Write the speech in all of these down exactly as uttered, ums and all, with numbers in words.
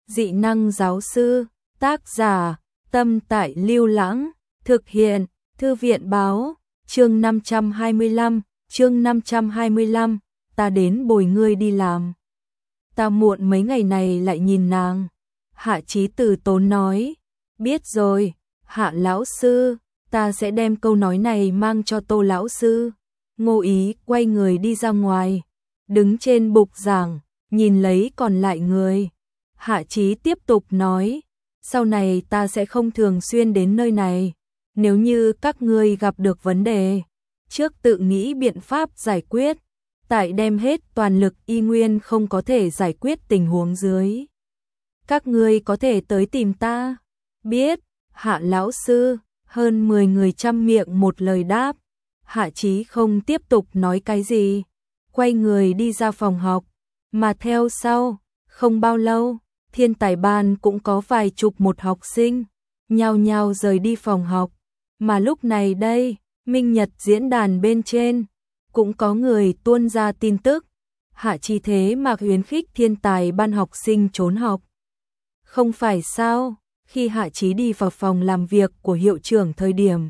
Dị năng giáo sư, tác giả, Tâm Tại Lưu Lãng, thực hiện, Thư viện báo, chương năm trăm hai mươi lăm, chương năm trăm hai mươi lăm, ta đến bồi ngươi đi làm. Ta muộn mấy ngày này lại nhìn nàng. Hạ Chí từ tốn nói, biết rồi, Hạ lão sư, ta sẽ đem câu nói này mang cho Tô lão sư. Ngô Ý quay người đi ra ngoài, đứng trên bục giảng, nhìn lấy còn lại người. Hạ Chí tiếp tục nói, sau này ta sẽ không thường xuyên đến nơi này, nếu như các ngươi gặp được vấn đề, trước tự nghĩ biện pháp giải quyết, tại đem hết toàn lực y nguyên không có thể giải quyết tình huống dưới. Các ngươi có thể tới tìm ta. Biết, Hạ lão sư, hơn mười người chăm miệng một lời đáp. Hạ Chí không tiếp tục nói cái gì, quay người đi ra phòng học, mà theo sau, không bao lâu, thiên tài ban cũng có vài chục một học sinh, nhao nhao rời đi phòng học, mà lúc này đây, Minh Nhật diễn đàn bên trên, cũng có người tuôn ra tin tức, Hạ Chí thế mà khuyến khích thiên tài ban học sinh trốn học. Không phải sao, khi Hạ Chí đi vào phòng làm việc của hiệu trưởng thời điểm,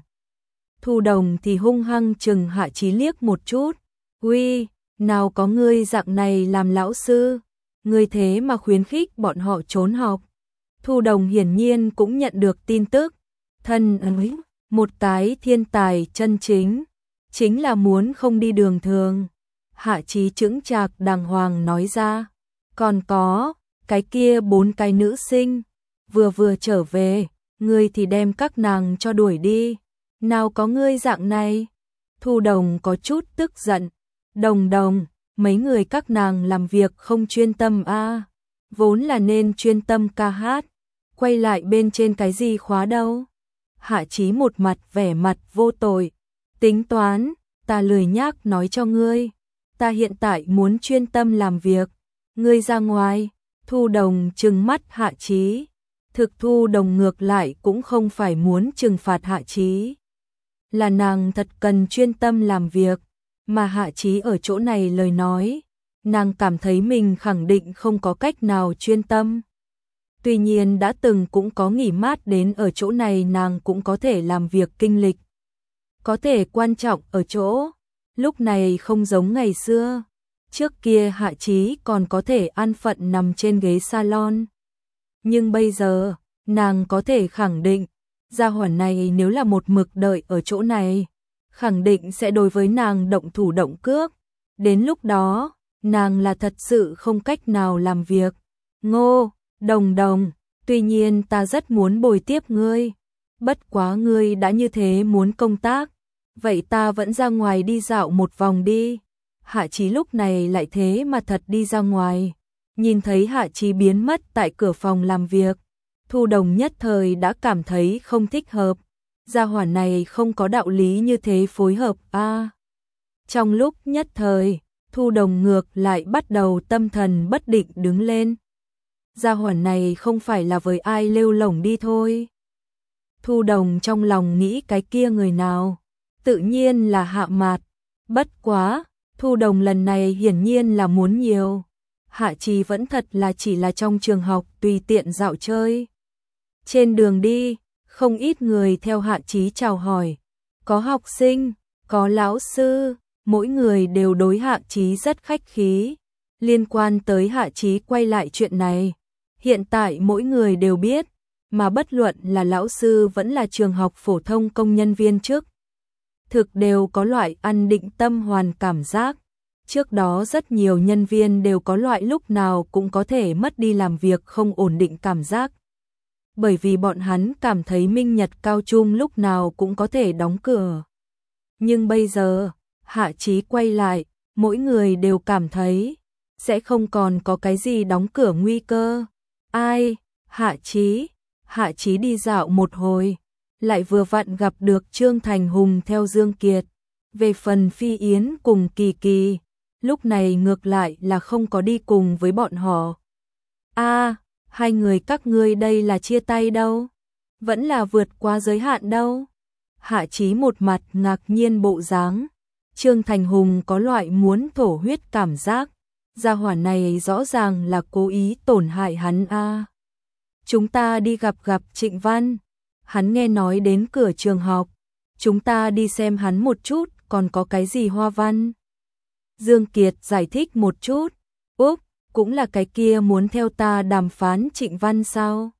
Thu Đồng thì hung hăng chừng Hạ Chí liếc một chút, uy, nào có ngươi dạng này làm lão sư, ngươi thế mà khuyến khích bọn họ trốn học. Thu Đồng hiển nhiên cũng nhận được tin tức, thân ấy, một cái thiên tài chân chính, chính là muốn không đi đường thường. Hạ Chí chững chạc đàng hoàng nói ra, còn có, cái kia bốn cái nữ sinh, vừa vừa trở về, ngươi thì đem các nàng cho đuổi đi, nào có ngươi dạng này. Thu Đồng có chút tức giận, Đồng Đồng, mấy người các nàng làm việc không chuyên tâm a, à, vốn là nên chuyên tâm ca hát, quay lại bên trên cái gì khóa đâu. Hạ Chí một mặt vẻ mặt vô tội, tính toán, ta lười nhác nói cho ngươi, ta hiện tại muốn chuyên tâm làm việc, ngươi ra ngoài. Thu Đồng trừng mắt Hạ Chí, thực Thu Đồng ngược lại cũng không phải muốn trừng phạt Hạ Chí, là nàng thật cần chuyên tâm làm việc, mà Hạ Chí ở chỗ này lời nói, nàng cảm thấy mình khẳng định không có cách nào chuyên tâm. Tuy nhiên đã từng cũng có nghỉ mát đến ở chỗ này nàng cũng có thể làm việc kinh lịch. Có thể quan trọng ở chỗ, lúc này không giống ngày xưa, trước kia Hạ Chí còn có thể an phận nằm trên ghế salon. Nhưng bây giờ, nàng có thể khẳng định, gia hỏa này nếu là một mực đợi ở chỗ này, khẳng định sẽ đối với nàng động thủ động cước. Đến lúc đó, nàng là thật sự không cách nào làm việc. Ngô, Đồng Đồng, tuy nhiên ta rất muốn bồi tiếp ngươi, bất quá ngươi đã như thế muốn công tác, vậy ta vẫn ra ngoài đi dạo một vòng đi. Hạ Chí lúc này lại thế mà thật đi ra ngoài, nhìn thấy Hạ Chí biến mất tại cửa phòng làm việc, Thu Đồng nhất thời đã cảm thấy không thích hợp, gia hỏa này không có đạo lý như thế phối hợp a. À, trong lúc nhất thời, Thu Đồng ngược lại bắt đầu tâm thần bất định đứng lên. Gia hỏa này không phải là với ai lêu lổng đi thôi. Thu Đồng trong lòng nghĩ cái kia người nào, tự nhiên là Hạ Mạt, bất quá, Thu Đồng lần này hiển nhiên là muốn nhiều. Hạ Chí vẫn thật là chỉ là trong trường học tùy tiện dạo chơi. Trên đường đi, không ít người theo Hạ Chí chào hỏi, có học sinh, có lão sư, mỗi người đều đối Hạ Chí rất khách khí. Liên quan tới Hạ Chí quay lại chuyện này, hiện tại mỗi người đều biết, mà bất luận là lão sư vẫn là trường học phổ thông công nhân viên chức, thực đều có loại ăn định tâm hoàn cảm giác. Trước đó rất nhiều nhân viên đều có loại lúc nào cũng có thể mất đi làm việc không ổn định cảm giác. Bởi vì bọn hắn cảm thấy Minh Nhật cao trung lúc nào cũng có thể đóng cửa. Nhưng bây giờ, Hạ Chí quay lại, mỗi người đều cảm thấy sẽ không còn có cái gì đóng cửa nguy cơ. Ai? Hạ Chí. Hạ Chí đi dạo một hồi, lại vừa vặn gặp được Trương Thành Hùng theo Dương Kiệt. Về phần Phi Yến cùng Kỳ Kỳ, lúc này ngược lại là không có đi cùng với bọn họ. A, à, hai người các ngươi đây là chia tay đâu? Vẫn là vượt qua giới hạn đâu? Hạ Chí một mặt ngạc nhiên bộ dáng. Trương Thành Hùng có loại muốn thổ huyết cảm giác. Gia hỏa này rõ ràng là cố ý tổn hại hắn a. À. chúng ta đi gặp gặp Trịnh Văn. Hắn nghe nói đến cửa trường học, chúng ta đi xem hắn một chút, còn có cái gì hoa văn. Dương Kiệt giải thích một chút, Úp, cũng là cái kia muốn theo ta đàm phán Trịnh Văn sao?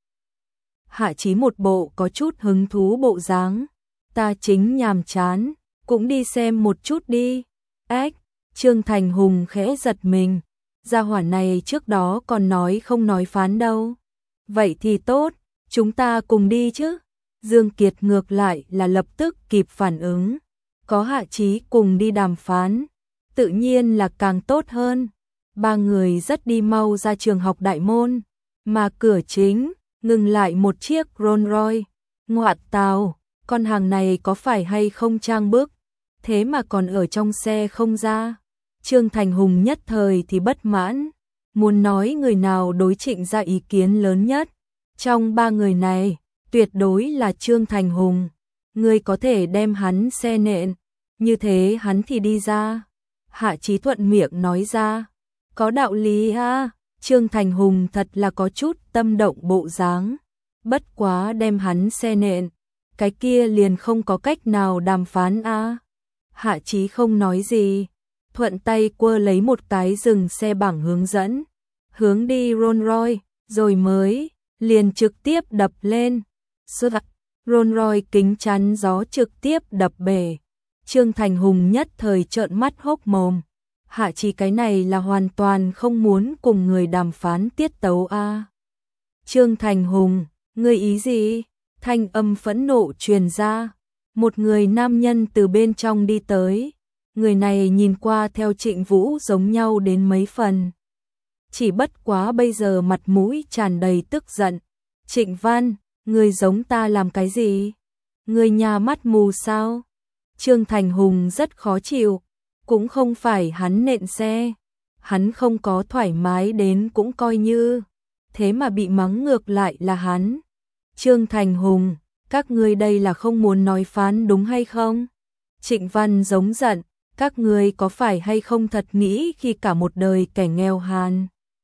Hạ Chí một bộ có chút hứng thú bộ dáng, ta chính nhàm chán, cũng đi xem một chút đi. Ếch, Trương Thành Hùng khẽ giật mình, gia hỏa này trước đó còn nói không nói phán đâu. Vậy thì tốt, chúng ta cùng đi chứ. Dương Kiệt ngược lại là lập tức kịp phản ứng, có Hạ Chí cùng đi đàm phán, tự nhiên là càng tốt hơn. Ba người rất đi mau ra trường học đại môn, mà cửa chính ngừng lại một chiếc Rolls Royce. Ngoạn tào, con hàng này có phải hay không trang bức, thế mà còn ở trong xe không ra. Trương Thành Hùng nhất thời thì bất mãn, muốn nói người nào đối Trịnh ra ý kiến lớn nhất. Trong ba người này, tuyệt đối là Trương Thành Hùng. Người có thể đem hắn xe nện, như thế hắn thì đi ra. Hạ Chí thuận miệng nói ra, có đạo lý ha. Trương Thành Hùng thật là có chút tâm động bộ dáng. Bất quá đem hắn xe nện, cái kia liền không có cách nào đàm phán a. Hạ Chí không nói gì, thuận tay quơ lấy một cái dừng xe bảng hướng dẫn, hướng đi Rolls Royce, rồi mới liền trực tiếp đập lên. Suốt Rolls Royce kính chắn gió trực tiếp đập bể. Trương Thành Hùng nhất thời trợn mắt hốc mồm. Hạ Chí cái này là hoàn toàn không muốn cùng người đàm phán tiết tấu a. Trương Thành Hùng, ngươi ý gì? Thanh âm phẫn nộ truyền ra. Một người nam nhân từ bên trong đi tới. Người này nhìn qua theo Trịnh Vũ giống nhau đến mấy phần. Chỉ bất quá bây giờ mặt mũi tràn đầy tức giận. Trịnh Văn, ngươi giống ta làm cái gì? Ngươi nhà mắt mù sao? Trương Thành Hùng rất khó chịu. Cũng không phải hắn nện xe, hắn không có thoải mái đến cũng coi như, thế mà bị mắng ngược lại là hắn. Trương Thành Hùng, các ngươi đây là không muốn nói phán đúng hay không? Trịnh Văn giống giận, các ngươi có phải hay không thật nghĩ khi cả một đời kẻ nghèo hàn?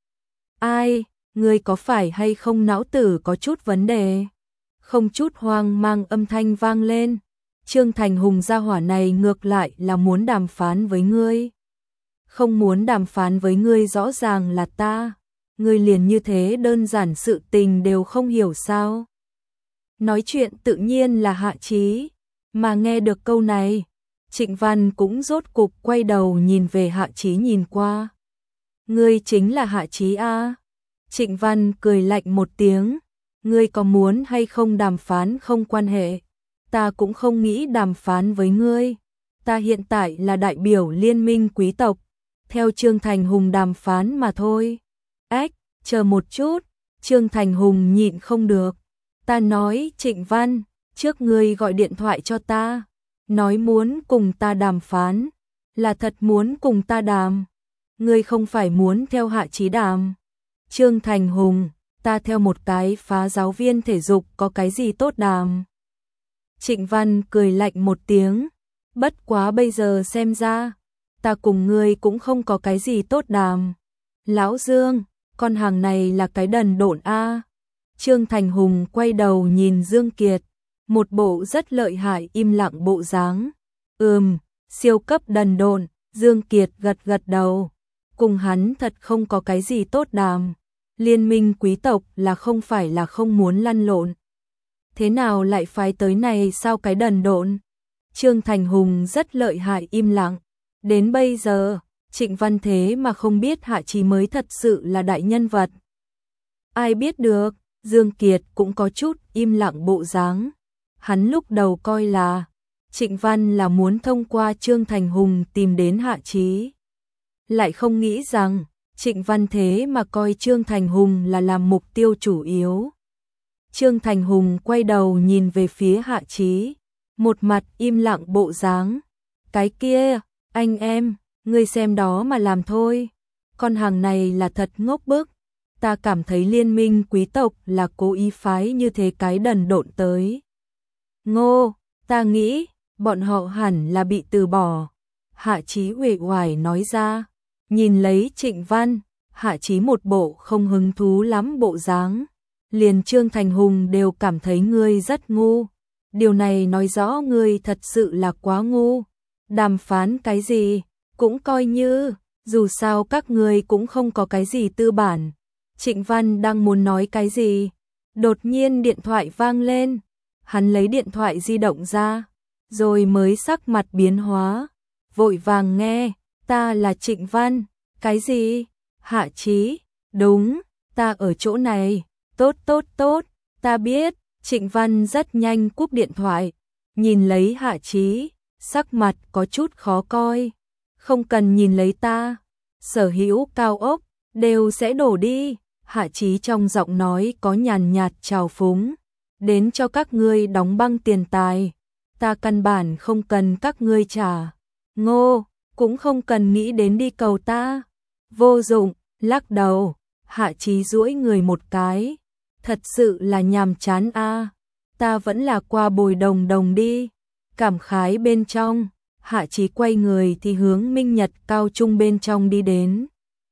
Ai, ngươi có phải hay không não tử có chút vấn đề? Không chút hoang mang âm thanh vang lên. Trương Thành Hùng gia hỏa này ngược lại là muốn đàm phán với ngươi. Không muốn đàm phán với ngươi rõ ràng là ta. Ngươi liền như thế đơn giản sự tình đều không hiểu sao. Nói chuyện tự nhiên là Hạ Chí. Mà nghe được câu này, Trịnh Văn cũng rốt cục quay đầu nhìn về Hạ Chí nhìn qua. Ngươi chính là Hạ Chí a? Trịnh Văn cười lạnh một tiếng. Ngươi có muốn hay không đàm phán không quan hệ. Ta cũng không nghĩ đàm phán với ngươi. Ta hiện tại là đại biểu liên minh quý tộc, theo Trương Thành Hùng đàm phán mà thôi. Ếch, chờ một chút, Trương Thành Hùng nhịn không được. Ta nói Trịnh Văn, trước ngươi gọi điện thoại cho ta, nói muốn cùng ta đàm phán, là thật muốn cùng ta đàm. Ngươi không phải muốn theo Hạ Chí đàm. Trương Thành Hùng, ta theo một cái phá giáo viên thể dục có cái gì tốt đàm. Trịnh Văn cười lạnh một tiếng, bất quá bây giờ xem ra, ta cùng ngươi cũng không có cái gì tốt đàm. Lão Dương, con hàng này là cái đần độn a. Trương Thành Hùng quay đầu nhìn Dương Kiệt, một bộ rất lợi hại im lặng bộ dáng. Ừm, siêu cấp đần độn. Dương Kiệt gật gật đầu, cùng hắn thật không có cái gì tốt đàm. Liên minh quý tộc là không phải là không muốn lăn lộn. Thế nào lại phái tới này sao cái đần độn? Trương Thành Hùng rất lợi hại im lặng. Đến bây giờ, Trịnh Văn thế mà không biết Hạ Chí mới thật sự là đại nhân vật. Ai biết được, Dương Kiệt cũng có chút im lặng bộ dáng. Hắn lúc đầu coi là Trịnh Văn là muốn thông qua Trương Thành Hùng tìm đến Hạ Chí. Lại không nghĩ rằng Trịnh Văn thế mà coi Trương Thành Hùng là làm mục tiêu chủ yếu. Trương Thành Hùng quay đầu nhìn về phía Hạ Chí, một mặt im lặng bộ dáng. Cái kia, anh em, ngươi xem đó mà làm thôi. Con hàng này là thật ngốc bức. Ta cảm thấy liên minh quý tộc là cố ý phái như thế cái đần độn tới. Ngô, ta nghĩ, bọn họ hẳn là bị từ bỏ. Hạ Chí uể oải nói ra, nhìn lấy Trịnh Văn, Hạ Chí một bộ không hứng thú lắm bộ dáng. liền Trương Thành Hùng đều cảm thấy ngươi rất ngu. Điều này nói rõ ngươi thật sự là quá ngu. Đàm phán cái gì, cũng coi như, dù sao các ngươi cũng không có cái gì tư bản. Trịnh Văn đang muốn nói cái gì, đột nhiên điện thoại vang lên. Hắn lấy điện thoại di động ra, rồi mới sắc mặt biến hóa, vội vàng nghe, ta là Trịnh Văn, cái gì? Hạ Chí, đúng, ta ở chỗ này, tốt tốt tốt, ta biết. Trịnh Văn rất nhanh cúp điện thoại, nhìn lấy Hạ Chí, sắc mặt có chút khó coi, không cần nhìn lấy ta, sở hữu cao ốc đều sẽ đổ đi. Hạ Chí trong giọng nói có nhàn nhạt trào phúng, đến cho các ngươi đóng băng tiền tài, ta căn bản không cần các ngươi trả. Ngô, cũng không cần nghĩ đến đi cầu ta. Vô dụng, lắc đầu. Hạ Chí duỗi người một cái, thật sự là nhàm chán a. Ta vẫn là qua Bồi Đồng Đồng đi. Cảm khái bên trong, Hạ Chí quay người thì hướng Minh Nhật cao trung bên trong đi đến.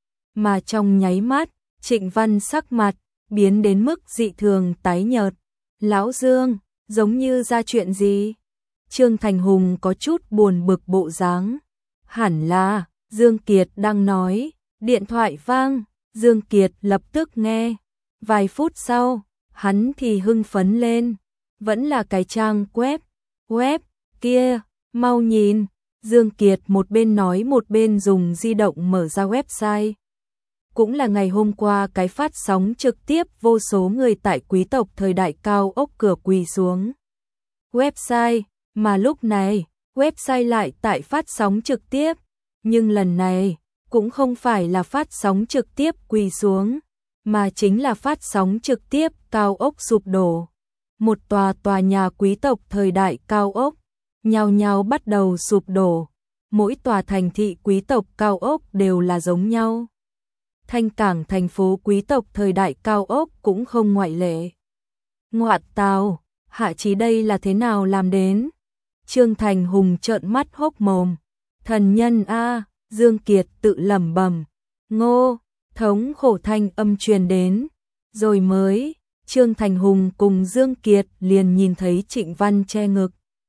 Mà trong nháy mắt, Trịnh Văn sắc mặt biến đến mức dị thường tái nhợt. Lão Dương, giống như ra chuyện gì? Trương Thành Hùng có chút buồn bực bộ dáng. Hẳn là, Dương Kiệt đang nói, điện thoại vang, Dương Kiệt lập tức nghe. Vài phút sau, hắn thì hưng phấn lên, vẫn là cái trang web, web, kia, mau nhìn. Dương Kiệt một bên nói một bên dùng di động mở ra website. Cũng là ngày hôm qua cái phát sóng trực tiếp vô số người tại quý tộc thời đại cao ốc cửa quỳ xuống. Website, mà lúc này, website lại tại phát sóng trực tiếp, nhưng lần này, cũng không phải là phát sóng trực tiếp quỳ xuống, mà chính là phát sóng trực tiếp cao ốc sụp đổ. Một tòa tòa nhà quý tộc thời đại cao ốc, nhao nhao bắt đầu sụp đổ, mỗi tòa thành thị quý tộc cao ốc đều là giống nhau. Thanh Cảng thành phố quý tộc thời đại cao ốc cũng không ngoại lệ. Ngoại tào, Hạ Chí đây là thế nào làm đến? Trương Thành Hùng trợn mắt hốc mồm. Thần nhân a, Dương Kiệt tự lẩm bẩm. Ngô, thống khổ thanh âm truyền đến. Rồi mới, Trương Thành Hùng cùng Dương Kiệt liền nhìn thấy Trịnh Văn che ngực,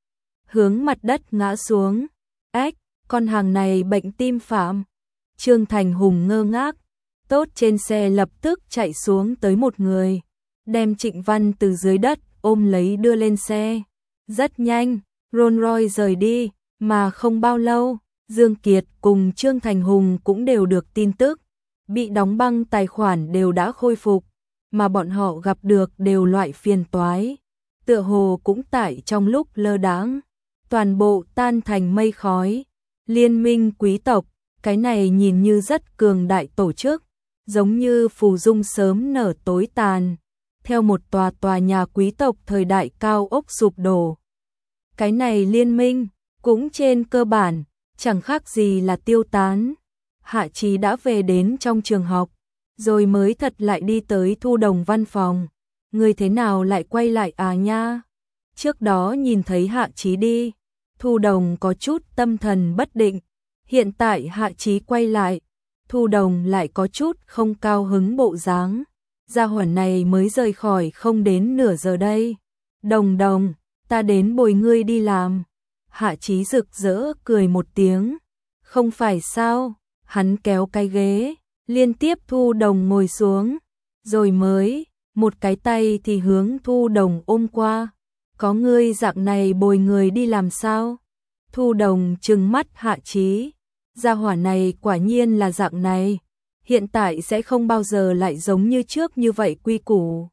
hướng mặt đất ngã xuống. Ách, con hàng này bệnh tim phạm. Trương Thành Hùng ngơ ngác. Tốt, trên xe lập tức chạy xuống tới một người, đem Trịnh Văn từ dưới đất ôm lấy đưa lên xe. Rất nhanh, Rolls Royce rời đi, mà không bao lâu, Dương Kiệt cùng Trương Thành Hùng cũng đều được tin tức, bị đóng băng tài khoản đều đã khôi phục, mà bọn họ gặp được đều loại phiền toái, tựa hồ cũng tại trong lúc lơ đãng, toàn bộ tan thành mây khói. Liên minh quý tộc, cái này nhìn như rất cường đại tổ chức, giống như phù dung sớm nở tối tàn, theo một tòa tòa nhà quý tộc thời đại cao ốc sụp đổ. Cái này liên minh, cũng trên cơ bản, chẳng khác gì là tiêu tán. Hạ Chí đã về đến trong trường học, rồi mới thật lại đi tới Thu Đồng văn phòng. Người thế nào lại quay lại à nha? Trước đó nhìn thấy Hạ Chí đi, Thu Đồng có chút tâm thần bất định. Hiện tại Hạ Chí quay lại, Thu Đồng lại có chút không cao hứng bộ dáng. Gia hỏa này mới rời khỏi không đến nửa giờ đây. Đồng Đồng, ta đến bồi ngươi đi làm. Hạ Chí rực rỡ cười một tiếng. Không phải sao? Hắn kéo cái ghế, liên tiếp Thu Đồng ngồi xuống, rồi mới, một cái tay thì hướng Thu Đồng ôm qua. Có ngươi dạng này bồi người đi làm sao? Thu Đồng trừng mắt Hạ Chí. Gia hỏa này quả nhiên là dạng này, hiện tại sẽ không bao giờ lại giống như trước như vậy quy củ.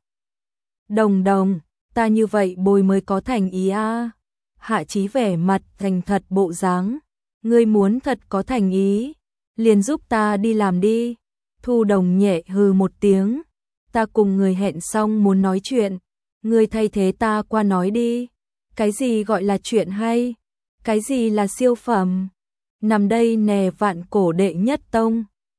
Đồng Đồng, ta như vậy bồi mới có thành ý a. Hạ Chí vẻ mặt thành thật bộ dáng. Ngươi muốn thật có thành ý, liền giúp ta đi làm đi. Thu Đồng nhẹ hừ một tiếng. Ta cùng người hẹn xong muốn nói chuyện, ngươi thay thế ta qua nói đi. Cái gì gọi là chuyện hay? Cái gì là siêu phẩm? Nằm đây nè vạn cổ đệ nhất tông.